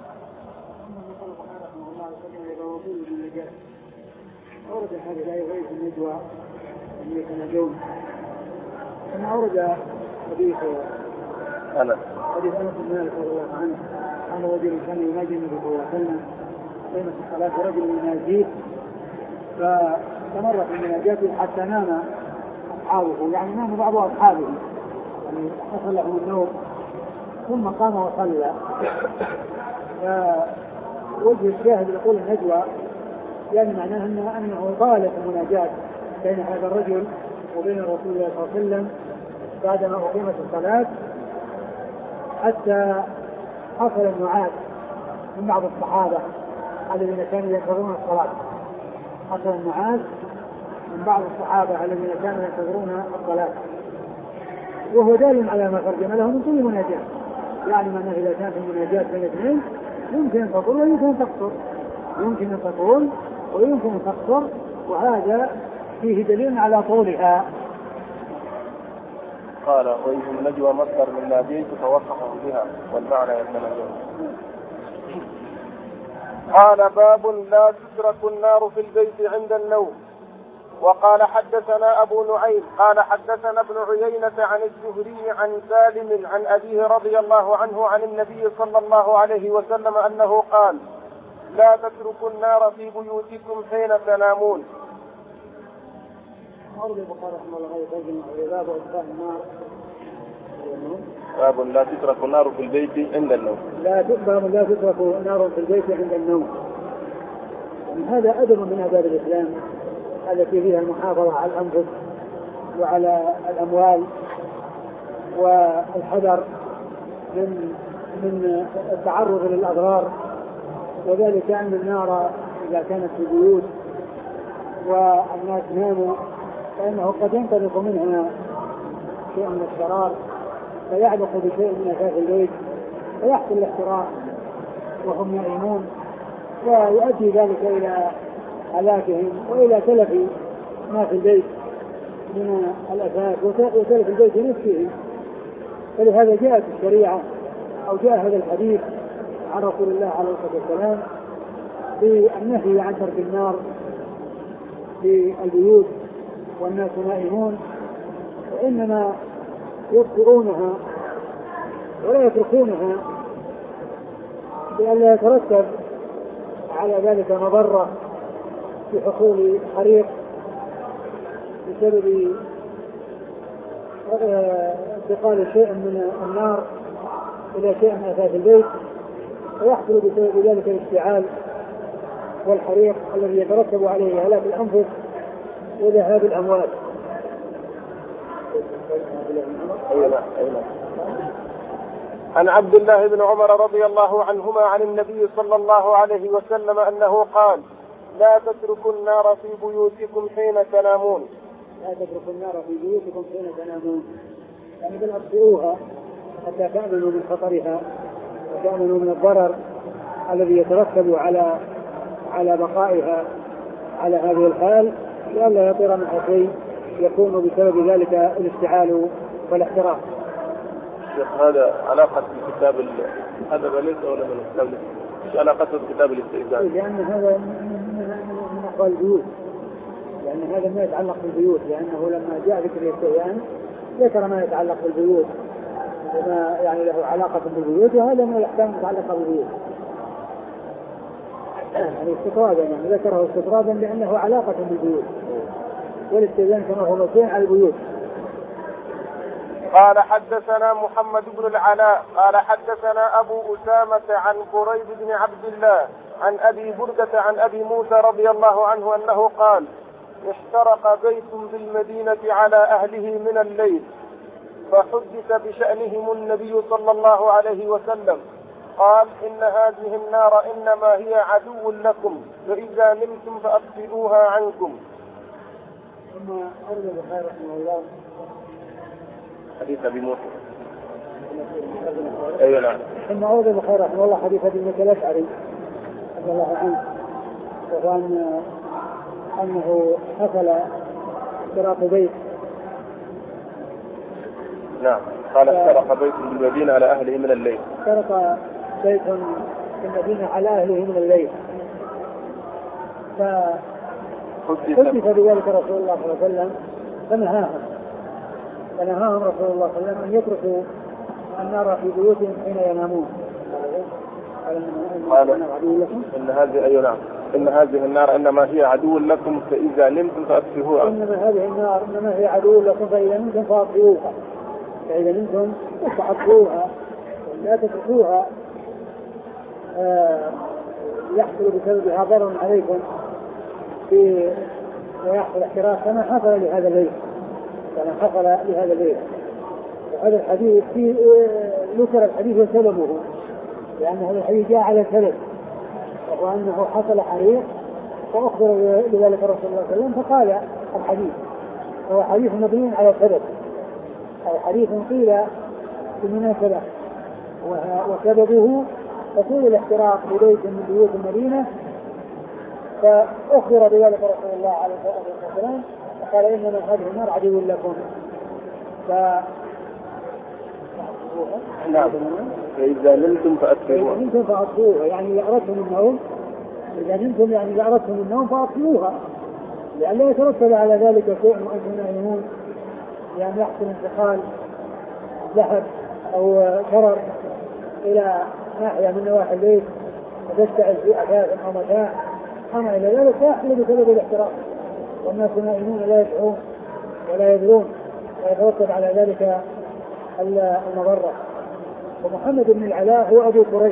أورد هذه الآية غير النجوى أن يتناجون، ثم أورد حديث أنس حديث أنس بن مالك رضي الله عنه أن رجل كان يناجي النبي صلى الله عليه وسلم قيمة الصلاة رجل يناجيه فاستمر في مناجاته حتى نام أصحابه، يعني نام بعض أصحابه يعني حصل لهم النوم ثم قام وصلى. فوجه الشاهد يقول النجوى يعني معناه أنه, أنه طالت المناجاة بين هذا الرجل وبين رسول الله صلى الله عليه وسلم بعدما أقيمت الصلاة حتى حصل النعاس من بعض الصحابة الذين كانوا ينتظرون الصلاة حصل النعاس من بعض الصحابة الذين كانوا ينتظرون الصلاة، وهو دال على ما ترجم له من كل مناجاة، يعني معناه إذا كان في المناجاة بين اثنين يمكن أن تطول ويمكن أن تقصر، يمكن أن تطول ويمكن أن تقصر، وهذا فيه دليل على طولها. قال وإذ النجوى مصدر من ناجيت فوصفه بها والمعنى يتناجون. قال باب لا تترك النار في البيت عند النوم. وقال حدثنا أبو نعيم قال حدثنا ابن عيينة عن الزهري عن سالم عن أبيه رضي الله عنه عن النبي صلى الله عليه وسلم أنه قال لا تتركوا النار في بيوتكم حين تنامون. باب لا تترك النار في البيت عند النوم. لا باب لا تترك النار في البيت عند النوم. هذا أدب من آداب الإسلام التي فيها المحافظة على الأنفس وعلى الأموال والحذر من من التعرض للأضرار، وذلك أن النار إذا كانت في بيوت والناس ناموا فإنه قد ينطلق منها شيء من الشرار فيعلق بشيء من أثاث البيت ويحصل الاحتراق وهم نائمون، ويؤدي ذلك إلى هلاكهم وإلى تلف ما في البيت من الأثاث وتلف البيت نفسه. فلهذا جاءت الشريعة أو جاء هذا الحديث عن رسول الله عليه الصلاة والسلام بالنهي عن ترك النار في البيوت والناس نائمون، وإنما يطفئونها ولا يتركونها لئلا يترتب على ذلك مضرة في حصول حريق بسبب انتقال شيء من النار إلى شيء من أثاث البيت، ويحصل بسبب ذلك الاشتعال والحريق الذي يترتب عليه هلاك الأنفس وذهاب الأموال. عن عبد الله بن عمر رضي الله عنهما عن النبي صلى الله عليه وسلم أنه قال: لا تتركوا النار في بيوتكم حين تنامون. لا تتركوا النار في بيوتكم حين تنامون، يعني بل أطفئوها حتى تأمنوا من خطرها وتأمنوا من الضرر الذي يترتب على على بقائها على هذه الحال، لئلا يطير منها شيء يكون بسبب ذلك الاشتعال والاحتراق. هذا علاقة بكتاب هذا بليس ولا من الكتاب؟ علاقة بكتاب الاستئذان؟ لأن هذا من أحوال البيوت، لأن هذا ما يتعلق بالبيوت، لأنه لما جاء ذكر الاستئذان ذكر ما يتعلق بالبيوت وما يعني له علاقة بالبيوت، وهذا من الأحكام المتعلقة بالبيوت. يعني استطرادا، يعني ذكره استطرادا لأنه علاقة بالبيوت، والاستئذان كما هو مبني على البيوت. قال: حدثنا محمد بن العلاء قال حدثنا أبو أسامة عن قريب بن عبد الله عن أبي بردة عن أبي موسى رضي الله عنه أنه قال: احترق بيت بالمدينة على أهله من الليل، فحدث بشأنهم النبي صلى الله عليه وسلم، قال: إن هذه النار إنما هي عدو لكم، فإذا نمتم فأطفئوها عنكم. ثم أرد البخاري رحمه الله حديث أبي موسى. أيوة نعم. ثم أرد البخاري رحمه الله حديث أبي موسى الأشعري رضي الله عنه، وهو أن أنه حصل احتراق بيت. نعم. قال: احترق بيت بالمدينة على أهله من الليل. احترق بيت في المدينة على أهله من الليل، فحدث بذلك رسول الله صلى الله عليه وسلم فنهاهم فنهاهم رسول الله صلى الله عليه وسلم أن يتركوا النار في بيوتهم حين ينامون. قال: إن هذه أي نعم إن هذه النار إنما هي عدو لكم، فإذا نمتم فأطفئوها. إنما هذه النار إنما هي عدو لكم، فإذا نمتم فأطفئوها. فإذا نمتم فأطفئوها، لا تتركوها آه يحصل بسببها ضرر عليكم في ويحصل احتراق كما حصل لهذا البيت كما حصل لهذا البيت. وهذا الحديث في ذكر الحديث وسببه، لأن هذا الحديث جاء على سبب، وهو أنه حصل حريق فأخبر بذلك الرسول صلى الله عليه وسلم فقال الحديث. هو حديث مبني على سبب، أو حديث قيل بمناسبة، وسببه حصول الاحتراق ببيت من بيوت المدينة، فأخبر بذلك رسول الله عليه الصلاة والسلام فقال: إنما هذه النار عدو لكم. ف نعم. فإذا نمتم فأطفئوها. إذا نمتم فأطفئوها، يعني إذا أردتم النوم إذا نمتم يعني إذا أردتم النوم فأطفئوها، لأن يترتب على ذلك شيء وأنتم نائمون، لأن يعني يحصل انتقال ذهب أو شرر إلى ناحية من نواحي البيت وتشتعل في أثاث أو متاع أما إلى ذلك فيحصل بسبب الاحتراق، والناس نائمون لا يشعرون ولا يدرون، ويترتب على ذلك المضرة. ومحمد بن العلاء هو أبو قريب،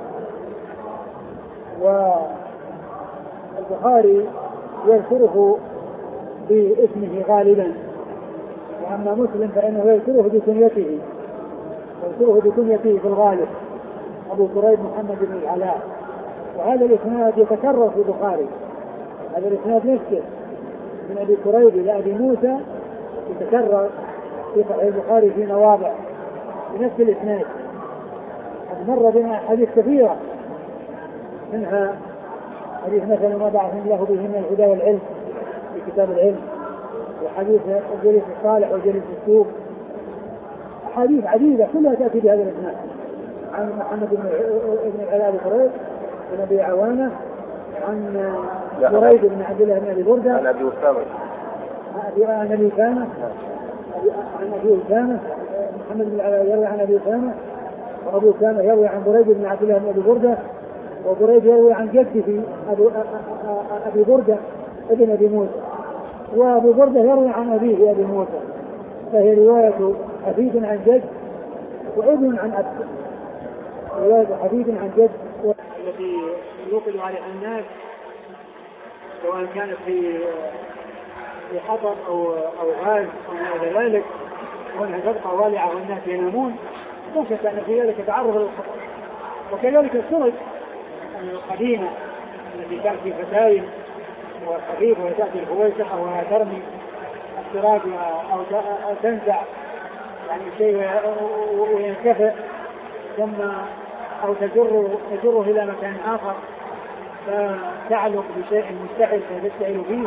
والبخاري يذكره باسمه غالبا، وأما مسلم فإنه يذكره بكنيته يذكره بكنيته في الغالب، أبو قريب محمد بن العلاء. وهذا الإسناد يتكرر في البخاري، هذا الإسناد نفسه من أبي قريب إلى أبي موسى يتكرر في صحيح البخاري في مواضع بنفس الإسناد. قد مر بنا حديث كثيرة، منها حديث مثلا ما بعث الله به من الهدى والعلم في كتاب العلم، وحديث الجليس الصالح والجليس السوء، حديث عديدة كلها تأتي بهذا الإسناد عن محمد بن العلاء بن قريب بن أبي عوانة، عن قريب بن عبد الله بن أبي بردة، عن أبي أسامة عن أبي أسامة عن أبي أسامة محمد بن العلاء يروي عن أبي أسامة، وأبو أسامة يروي عن قريب بن عبد الله بن أبي بردة، وقريب يروي عن جده أبو أبي بردة ابن أبي موسى، وأبو بردة يروي عن أبيه أبي موسى، فهي رواية حفيد عن جد وابن عن أب، رواية حفيد عن جد التي يوقد عليها الناس سواء كانت في في خطر أو أو غاز أو غير ذلك، وأنها تبقى والعة والناس ينامون، لا شك أن في ذلك تعرض للخطر. وكذلك السرج القديمة التي تأتي فتاين والخفيف وتأتي الفويسقة وترمي السراج أو تنزع يعني شيء وينكفئ ثم أو تجر تجره إلى مكان آخر فتعلق بشيء مستحيل فتستحيل فيه.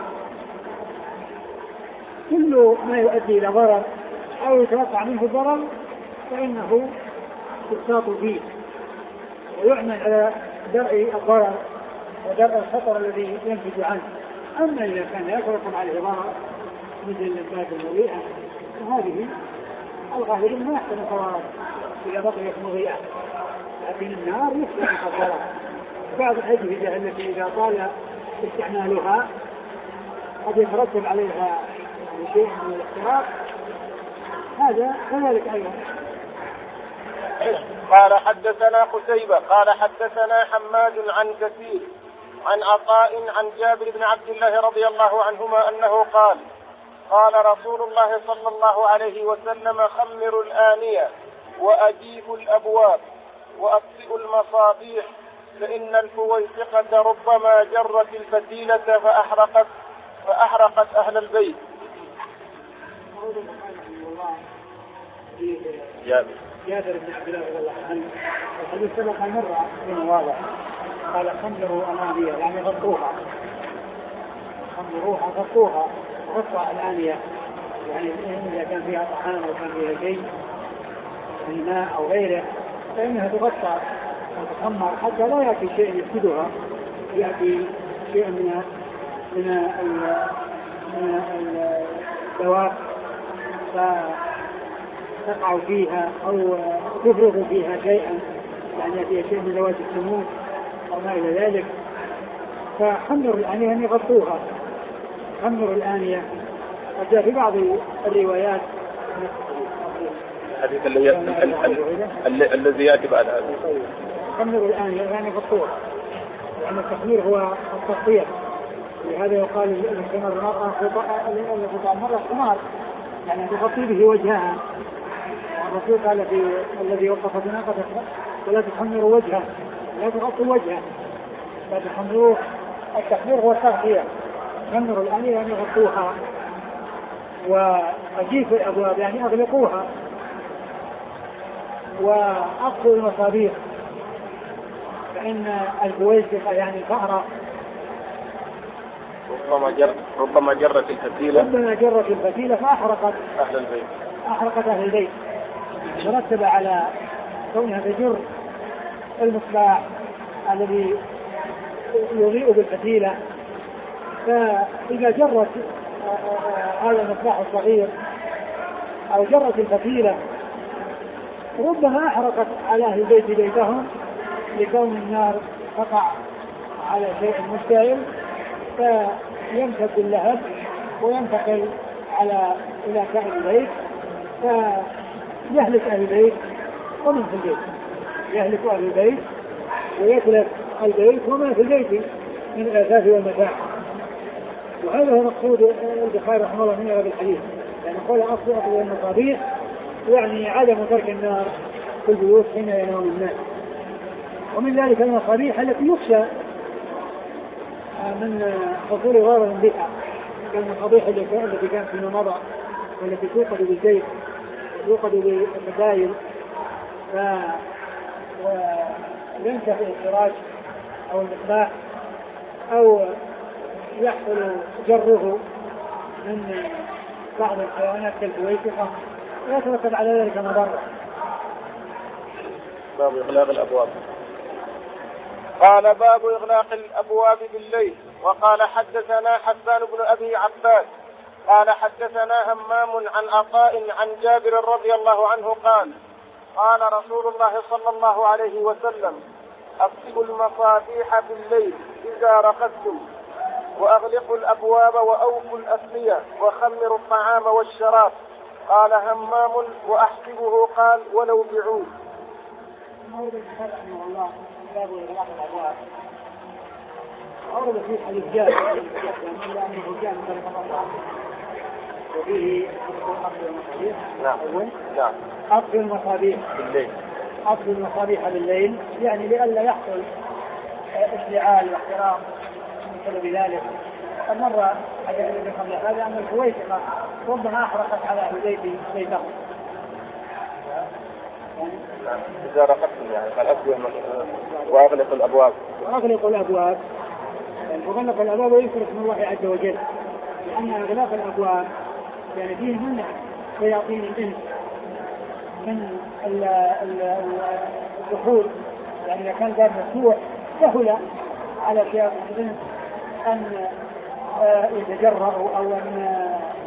كل ما يؤدي إلى ضرر أو يتوقع منه ضرر فإنه يقتاط فيه ويعمل على درء الضرر ودرء الخطر الذي ينتج عنه. أما إذا كان يترتب عليه ضرر مثل الإنتاج المضيئة فهذه الغالب ما يحسن الضرر إذا بقيت مضيئة، لكن النار يحسن الضرر. بعض الأجهزة التي إذا طال استعمالها قد يترتب عليها شيء من الاحتراق، هذا كذلك أيضا. قال حدثنا قتيبة قال حدثنا حماد عن كثير عن عطاء عن جابر بن عبد الله رضي الله عنهما أنه قال قال رسول الله صلى الله عليه وسلم خمروا الآنية وأجيبوا الأبواب وأطفئوا المصابيح فإن الفويسقة ربما جرت الفتيلة فأحرقت فأحرقت أهل البيت. جابر جابر بن عبد الله رضي الله عنه الحديث سبق مرة من واضح قال خمروا الآنية يعني غطوها خمروها غطوها غطى الآنية يعني إذا كان فيها طعام أو كان فيها شيء من ماء أو غيره فإنها تغطى وتخمر حتى لا يأتي شيء يفسدها، يأتي شيء من من من الدواب فتقع فيها أو تفرغ فيها شيئا يعني يأتي شيء من ذوات السموم أو ما إلى ذلك. فخمر الآنية أن يغطوها خمر الآنية. وجاء في بعض الروايات الحديث الذي يأتي بعد هذا خمر الآنية يعني غطوها، لأن التخمير هو التغطية. لهذا يقال الخمر المرأة غطاء المرأة خمار يعني تغطي به وجهها. الرسول قال في الذي وقف بناقته ولا تخمروا وجهها لا تغطوا وجهها لا تخمروه. التخمير هو التغطية. خمروا الآنية يعني غطوها وأجيبوا الأبواب يعني أغلقوها وأقفوا المصابيح فإن الفويسقة يعني الفأرة ربما جر ربما جرت الفتيلة ربما جرت الفتيلة فأحرقت أهل البيت أحرقت أهل البيت. مرتب على كونها تجر المصباح الذي يضيء بالفتيلة، فإذا جرت هذا المصباح الصغير أو جرت الفتيلة ربما أحرقت على أهل البيت بيتهم لكون النار تقع على شيء مشتعل فيمسك اللهب وينتقل على إلى سائر البيت فيهلك أهل البيت ومن في البيت يهلك أهل البيت ويتلف البيت وما في البيت من الأثاث والمتاع. وهذا هو مقصود البخاري رحمه الله من هذا الحديث، يعني قال أصل أصل المصابيح يعني عدم ترك النار في البيوت حين ينام الناس. ومن ذلك المصابيح التي يخشى من حصول ضرر بها كالمصابيح التي كانت فيما مضى والتي توقد بالزيت توقد بالفتايل وينتهي السراج أو المصباح أو يحصل جره من بعض الحيوانات كالفويسقة ويترتب على ذلك مضرة. باب إغلاق الأبواب. قال باب إغلاق الأبواب بالليل. وقال حدثنا حسان بن أبي عباس قال حدثنا همام عن عطاء عن جابر رضي الله عنه قال قال رسول الله صلى الله عليه وسلم أطفئوا المصابيح بالليل إذا رقدتم وأغلقوا الأبواب وأوفوا الأسقية وخمروا الطعام والشراب. قال همام وأحسبه قال ولو بعود. أورد في حديث جابر إلا أنه جاء من طريق الله وفيه أطفئ المصابيح. نعم. نعم. أطفئ المصابيح بالليل. أطفئ المصابيح بالليل يعني لئلا يحصل اشتعال واحتراق بسبب ذلك. قد مر حديث قبل هذا أن الكويسة ربما أحرقت على أهل بيت بيتهم. إذا رقصتم يعني فالأسوأ وأغلق الأبواب. وأغلق الأبواب يعني وغلق الأبواب ويصرف من الله عز وجل، لأن إغلاق الأبواب يعني فيه منع شياطين الإنس من الدخول. يعني إذا كان الباب مفتوح سهل على شياطين الإنس أن يتجرأوا أو أن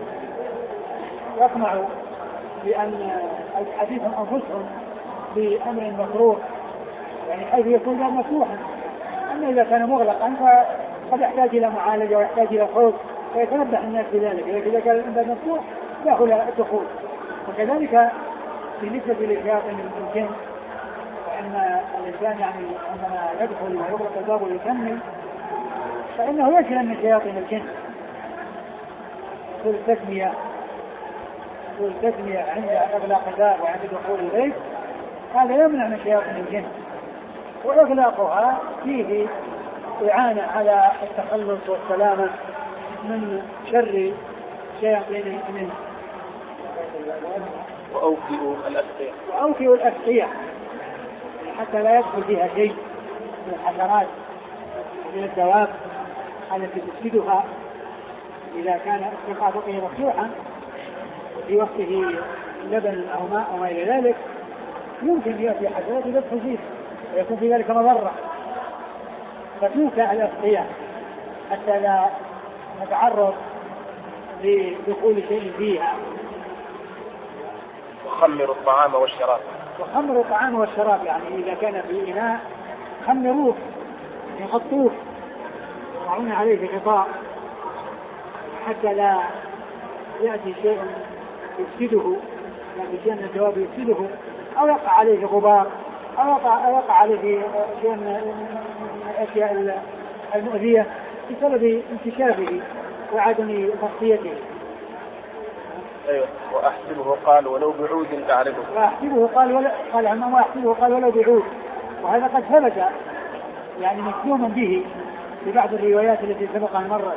يطمعوا بأن حديثهم أنفسهم بأمر مكروه، يعني حيث يكون الباب مفتوحا. أما إذا كان مغلقا فقد يحتاج إلى معالجة ويحتاج إلى خوف ويتنبه الناس بذلك. إذا كان الباب مفتوح سهل الدخول. وكذلك بالنسبة لشياطين الجن، فإن الإنسان يعني عندما يدخل ويغلق الباب ويكمل فإنه يسلم من شياطين الجن. كل تسمية كل تسمية عند إغلاق الباب وعند دخول البيت هذا يمنع من شياطين الجن، وإغلاقها فيه إعانة على التخلص والسلامة من شر شياطين الجن. وأوفئوا الأسقية وأوفئوا الأسقية حتى لا يدخل فيها شيء من الحشرات من الدواب التي تفسدها. إذا كان السقاء بقي مفتوحا في وقته لبن أو ماء أو ما إلى ذلك يمكن يأتي حشرات تدخل فيه ويكون في ذلك مضرة، فتوفى الأسقية حتى لا نتعرض لدخول شيء فيها. وخمروا الطعام والشراب. وخمروا الطعام والشراب يعني إذا كان في إناء خمروه يغطوه يضعون عليه غطاء حتى لا يأتي شيء يفسده، يعني شيء من الدواب يفسده أو يقع عليه غبار أو يقع, أو يقع عليه شيء من الأشياء المؤذية بسبب انتشافه وعدم تغطيته. أيوة. وأحسبه قال ولو بعود أعرضه. وأحسبه قال ولا قال عمام وأحسبه قال ولو بعود، وهذا قد ثبت يعني مجزوما به في بعض الروايات التي سبق أن مرت،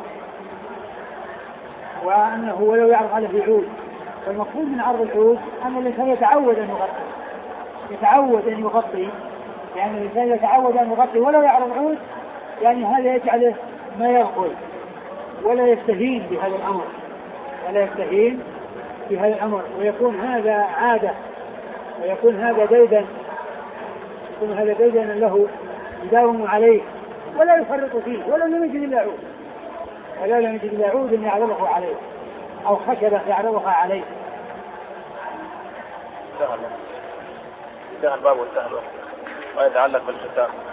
وأنه ولو يعرض على بعود. والمقصود من عرض العود أن الإنسان يتعود أن يغطي يتعود أن يغطي يعني الإنسان يتعود أن يغطي ولو يعرض عود، يعني هذا يجعله ما يغفل ولا يستهين بهذا الأمر ولا يستهين بهذا الأمر ويكون هذا عادة ويكون هذا ديدا يكون هذا ديدا له يداوم عليه ولا يفرط فيه ولا لم يجد إلا عود ولا لم يجد إلا عود يعرضه عليه أو خشبة يعرضها عليه. انتهى الباب وانتهى الوقت ويتعلق بالختام.